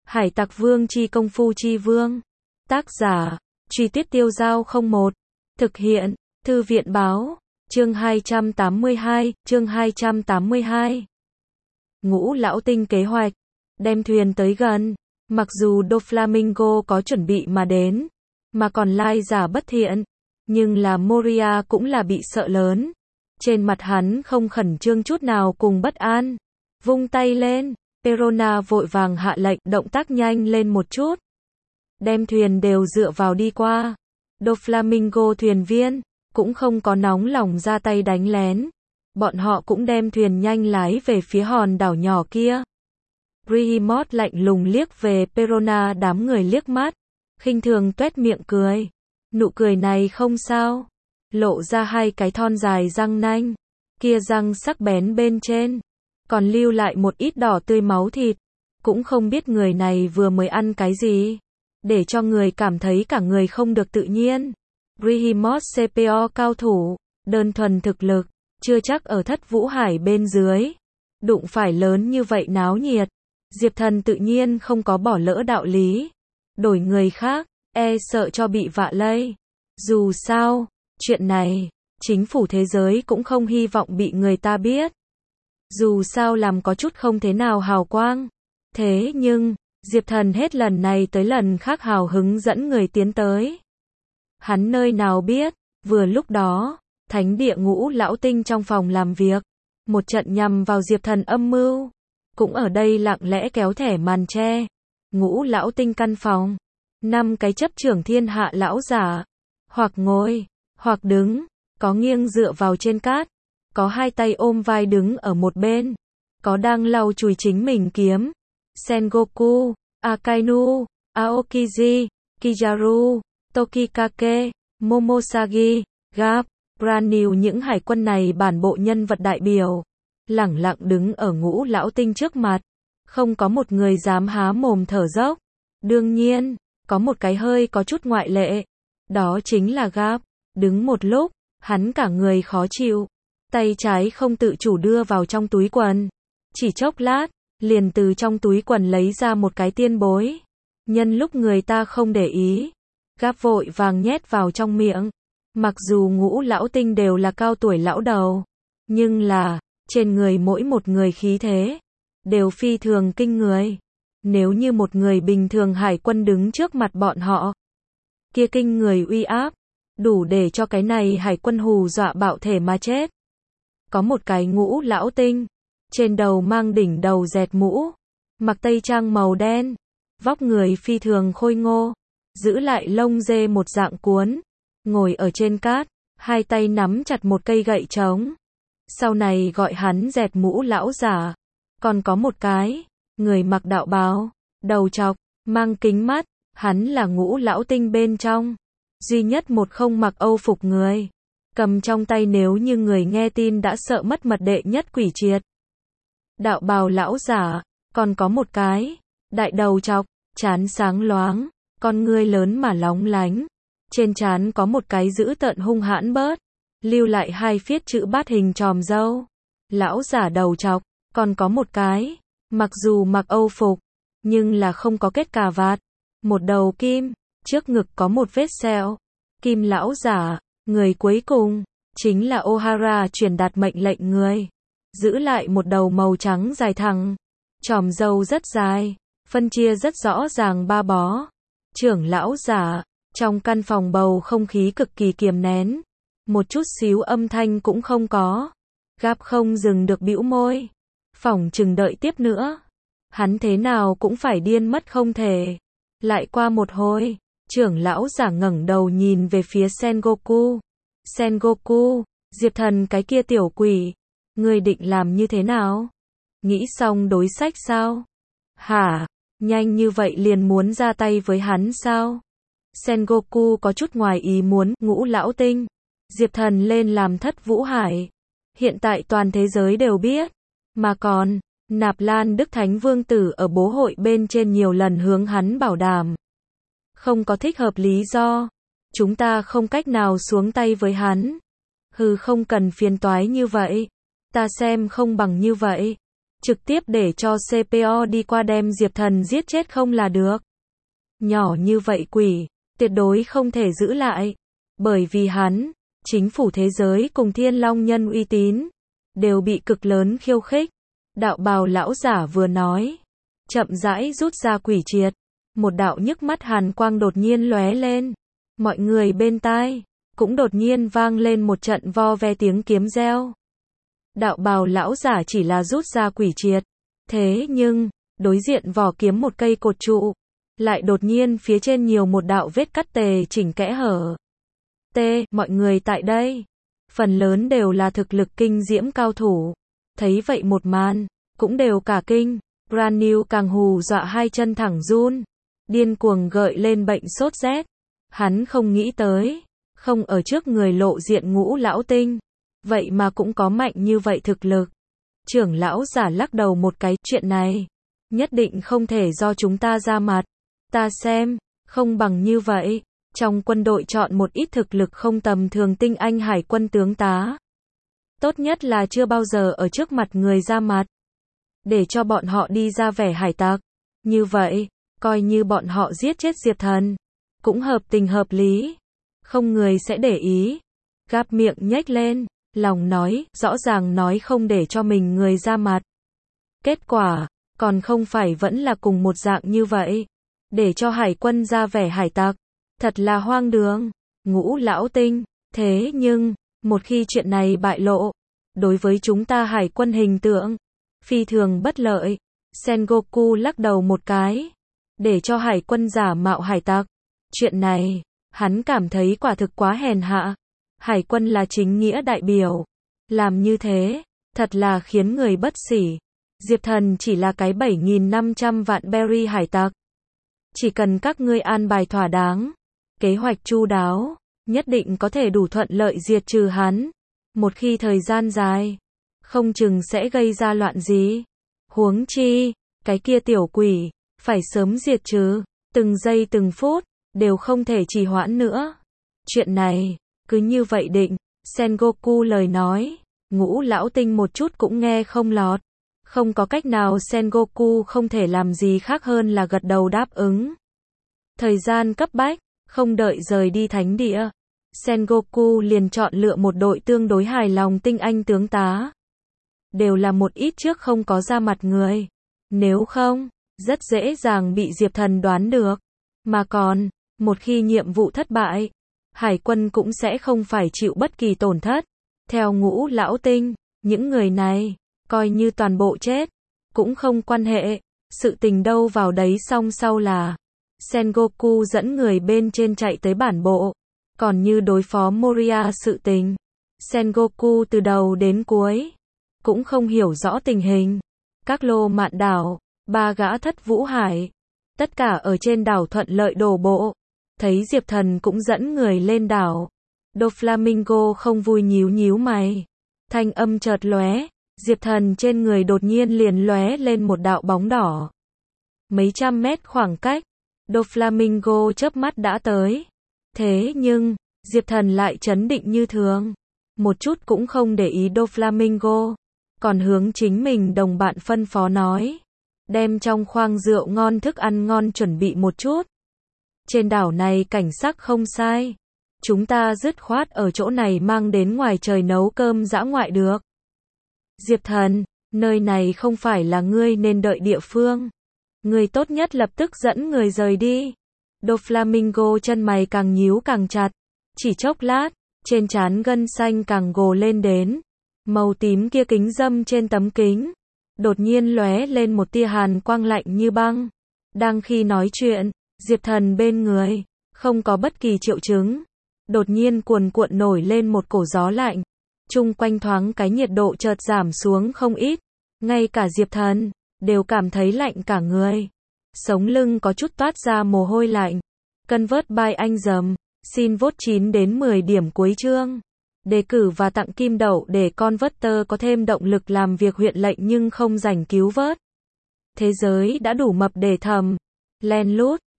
Hải Tặc Vương chi công phu chi vương. Tác giả, Truy Tuyết Tiêu Giao 01. Thực hiện, Thư viện báo, chương 282. Ngũ Lão Tinh kế hoạch, đem thuyền tới gần. Mặc dù Doflamingo có chuẩn bị mà đến, mà còn lai giả bất thiện, nhưng là Moria cũng là bị sợ lớn. Trên mặt hắn không khẩn trương chút nào cùng bất an. Vung tay lên, Perona vội vàng hạ lệnh, động tác nhanh lên một chút. Đem thuyền đều dựa vào đi qua. Doflamingo thuyền viên, cũng không có nóng lòng ra tay đánh lén. Bọn họ cũng đem thuyền nhanh lái về phía hòn đảo nhỏ kia. Brihimot lạnh lùng liếc về Perona đám người liếc mắt, khinh thường tuét miệng cười. Nụ cười này không sao, lộ ra hai cái thon dài răng nanh, kia răng sắc bén bên trên, còn lưu lại một ít đỏ tươi máu thịt. Cũng không biết người này vừa mới ăn cái gì, để cho người cảm thấy cả người không được tự nhiên. Brihimot CPO cao thủ, đơn thuần thực lực, chưa chắc ở Thất Vũ Hải bên dưới đụng phải lớn như vậy náo nhiệt. Diệp Thần tự nhiên không có bỏ lỡ đạo lý. Đổi người khác, e sợ cho bị vạ lây. Dù sao, chuyện này, chính phủ thế giới cũng không hy vọng bị người ta biết. Dù sao làm có chút không thế nào hào quang. Thế nhưng, Diệp Thần hết lần này tới lần khác hào hứng dẫn người tiến tới. Hắn nơi nào biết, vừa lúc đó, thánh địa Ngũ Lão Tinh trong phòng làm việc, một trận nhằm vào Diệp Thần âm mưu, cũng ở đây lặng lẽ kéo thẻ màn che. Ngũ Lão Tinh căn phòng, 5 cái chấp trưởng thiên hạ lão giả, hoặc ngồi, hoặc đứng, có nghiêng dựa vào trên cát, có hai tay ôm vai đứng ở một bên, có đang lau chùi chính mình kiếm. Sengoku, Akainu, Aokiji, Kizaru, Tokikake, Momosagi, Garp, brand new, những hải quân này bản bộ nhân vật đại biểu, lẳng lặng đứng ở Ngũ Lão Tinh trước mặt, không có một người dám há mồm thở dốc. Đương nhiên, có một cái hơi có chút ngoại lệ, đó chính là Garp. Đứng một lúc, hắn cả người khó chịu, tay trái không tự chủ đưa vào trong túi quần, chỉ chốc lát, liền từ trong túi quần lấy ra một cái tiên bối. Nhân lúc người ta không để ý, Garp vội vàng nhét vào trong miệng. Mặc dù Ngũ Lão Tinh đều là cao tuổi lão đầu, nhưng là, trên người mỗi một người khí thế, đều phi thường kinh người. Nếu như một người bình thường hải quân đứng trước mặt bọn họ, kia kinh người uy áp, đủ để cho cái này hải quân hù dọa bạo thể mà chết. Có một cái Ngũ Lão Tinh, trên đầu mang đỉnh đầu dẹt mũ, mặc tây trang màu đen, vóc người phi thường khôi ngô, giữ lại lông dê một dạng cuốn, ngồi ở trên cát, hai tay nắm chặt một cây gậy trống. Sau này gọi hắn dẹt mũ lão giả. Còn có một cái, người mặc đạo bào, đầu trọc, mang kính mắt, hắn là Ngũ Lão Tinh bên trong duy nhất một không mặc âu phục người, cầm trong tay nếu như người nghe tin đã sợ mất mật đệ nhất quỷ triệt. Đạo bào lão giả, còn có một cái, đại đầu trọc, trán sáng loáng, con ngươi lớn mà lóng lánh, trên trán có một cái dữ tợn hung hãn bớt, lưu lại hai phiết chữ bát hình tròm râu. Lão giả đầu trọc, còn có một cái, mặc dù mặc âu phục, nhưng là không có kết cà vạt, một đầu kim, trước ngực có một vết sẹo. Kim lão giả, người cuối cùng, chính là Ohara truyền đạt mệnh lệnh người, giữ lại một đầu màu trắng dài thẳng, tròm râu rất dài, phân chia rất rõ ràng ba bó. Trưởng lão giả, trong căn phòng bầu không khí cực kỳ kiềm nén, một chút xíu âm thanh cũng không có. Garp không dừng được bĩu môi, phỏng chừng đợi tiếp nữa, hắn thế nào cũng phải điên mất không thể. Lại qua một hồi, trưởng lão giả ngẩng đầu nhìn về phía Sengoku. Sengoku, Diệp Thần cái kia tiểu quỷ, ngươi định làm như thế nào? Nghĩ xong đối sách sao? Hả? Nhanh như vậy liền muốn ra tay với hắn sao? Sengoku có chút ngoài ý muốn. Ngũ Lão Tinh, Diệp Thần lên làm Thất Vũ Hải, hiện tại toàn thế giới đều biết, mà còn, Nạp Lan Đức Thánh Vương Tử ở bố hội bên trên nhiều lần hướng hắn bảo đảm, không có thích hợp lý do, chúng ta không cách nào xuống tay với hắn. Không cần phiền toái như vậy, ta xem không bằng như vậy, trực tiếp để cho CPO đi qua đem Diệp Thần giết chết không là được. Nhỏ như vậy quỷ, tuyệt đối không thể giữ lại. Bởi vì hắn, chính phủ thế giới cùng Thiên Long Nhân uy tín, đều bị cực lớn khiêu khích. Đạo bào lão giả vừa nói, chậm rãi rút ra quỷ triệt. Một đạo nhức mắt hàn quang đột nhiên lóe lên. Mọi người bên tai, cũng đột nhiên vang lên một trận vo ve tiếng kiếm reo. Đạo bào lão giả chỉ là rút ra quỷ triệt. Thế nhưng, đối diện vỏ kiếm một cây cột trụ, lại đột nhiên phía trên nhiều một đạo vết cắt tề chỉnh kẽ hở. Mọi người tại đây, phần lớn đều là thực lực kinh diễm cao thủ. Thấy vậy một màn, cũng đều cả kinh. Brand New càng hù dọa hai chân thẳng run, điên cuồng gợi lên bệnh sốt rét. Hắn không nghĩ tới, không ở trước người lộ diện Ngũ lão tinh, vậy mà cũng có mạnh như vậy thực lực. Trưởng lão giả lắc đầu một cái, chuyện này nhất định không thể do chúng ta ra mặt. Ta xem, không bằng như vậy, trong quân đội chọn một ít thực lực không tầm thường tinh anh hải quân tướng tá. Tốt nhất là chưa bao giờ ở trước mặt người ra mặt, để cho bọn họ đi ra vẻ hải tặc. Như vậy, coi như bọn họ giết chết Diệp Thần, cũng hợp tình hợp lý, không người sẽ để ý. Gáp miệng nhếch lên, lòng nói, rõ ràng nói không để cho mình người ra mặt. Kết quả, còn không phải vẫn là cùng một dạng như vậy, để cho hải quân ra vẻ hải tặc. Thật là hoang đường. Ngũ lão tinh, thế nhưng, một khi chuyện này bại lộ, đối với chúng ta hải quân hình tượng, phi thường bất lợi. Sengoku lắc đầu một cái, để cho hải quân giả mạo hải tặc. Chuyện này, hắn cảm thấy quả thực quá hèn hạ. Hải quân là chính nghĩa đại biểu. Làm như thế, thật là khiến người bất xỉ. Diệp Thần chỉ là cái 7.500 vạn berry hải tặc. Chỉ cần các ngươi an bài thỏa đáng, kế hoạch chu đáo, nhất định có thể đủ thuận lợi diệt trừ hắn. Một khi thời gian dài, không chừng sẽ gây ra loạn gì. Huống chi, cái kia tiểu quỷ, phải sớm diệt trừ, từng giây từng phút, đều không thể trì hoãn nữa. Chuyện này, cứ như vậy định. Sengoku lời nói, Ngũ lão tinh một chút cũng nghe không lọt. Không có cách nào, Sengoku không thể làm gì khác hơn là gật đầu đáp ứng. Thời gian cấp bách, không đợi rời đi thánh địa, Sengoku liền chọn lựa một đội tương đối hài lòng tinh anh tướng tá. Đều là một ít trước không có ra mặt người. Nếu không, rất dễ dàng bị Diệp Thần đoán được. Mà còn, một khi nhiệm vụ thất bại, hải quân cũng sẽ không phải chịu bất kỳ tổn thất. Theo Ngũ lão tinh, những người này, coi như toàn bộ chết, cũng không quan hệ. Sự tình đâu vào đấy, xong sau là Sengoku dẫn người bên trên chạy tới bản bộ. Còn như đối phó Moria sự tình, Sengoku từ đầu đến cuối cũng không hiểu rõ tình hình. Các lô mạn đảo, 3 gã thất vũ hải, tất cả ở trên đảo thuận lợi đổ bộ. Thấy Diệp Thần cũng dẫn người lên đảo, Doflamingo không vui nhíu nhíu mày. Thanh âm chợt lóe, Diệp Thần trên người đột nhiên liền lóe lên một đạo bóng đỏ. Mấy trăm mét khoảng cách, Doflamingo chớp mắt đã tới. Thế nhưng, Diệp Thần lại trấn định như thường, một chút cũng không để ý Doflamingo, còn hướng chính mình đồng bạn phân phó nói, đem trong khoang rượu ngon thức ăn ngon chuẩn bị một chút. Trên đảo này cảnh sắc không sai, chúng ta dứt khoát ở chỗ này mang đến ngoài trời nấu cơm dã ngoại được. Diệp Thần, nơi này không phải là ngươi nên đợi địa phương. Ngươi tốt nhất lập tức dẫn người rời đi. Doflamingo chân mày càng nhíu càng chặt. Chỉ chốc lát, trên trán gân xanh càng gồ lên đến. Màu tím kia kính dâm trên tấm kính, đột nhiên lóe lên một tia hàn quang lạnh như băng. Đang khi nói chuyện, Diệp Thần bên người, không có bất kỳ triệu chứng. Đột nhiên cuồn cuộn nổi lên một cổ gió lạnh. Chung quanh thoáng cái nhiệt độ chợt giảm xuống không ít. Ngay cả Diệp Thần, đều cảm thấy lạnh cả người. Sống lưng có chút toát ra mồ hôi lạnh. Convert by anh dầm. Xin vote 9 đến 10 điểm cuối chương. Đề cử và tặng kim đậu để Converter có thêm động lực làm việc huyện lệnh nhưng không rảnh cứu vớt. Thế giới đã đủ mập để thầm. Len lút.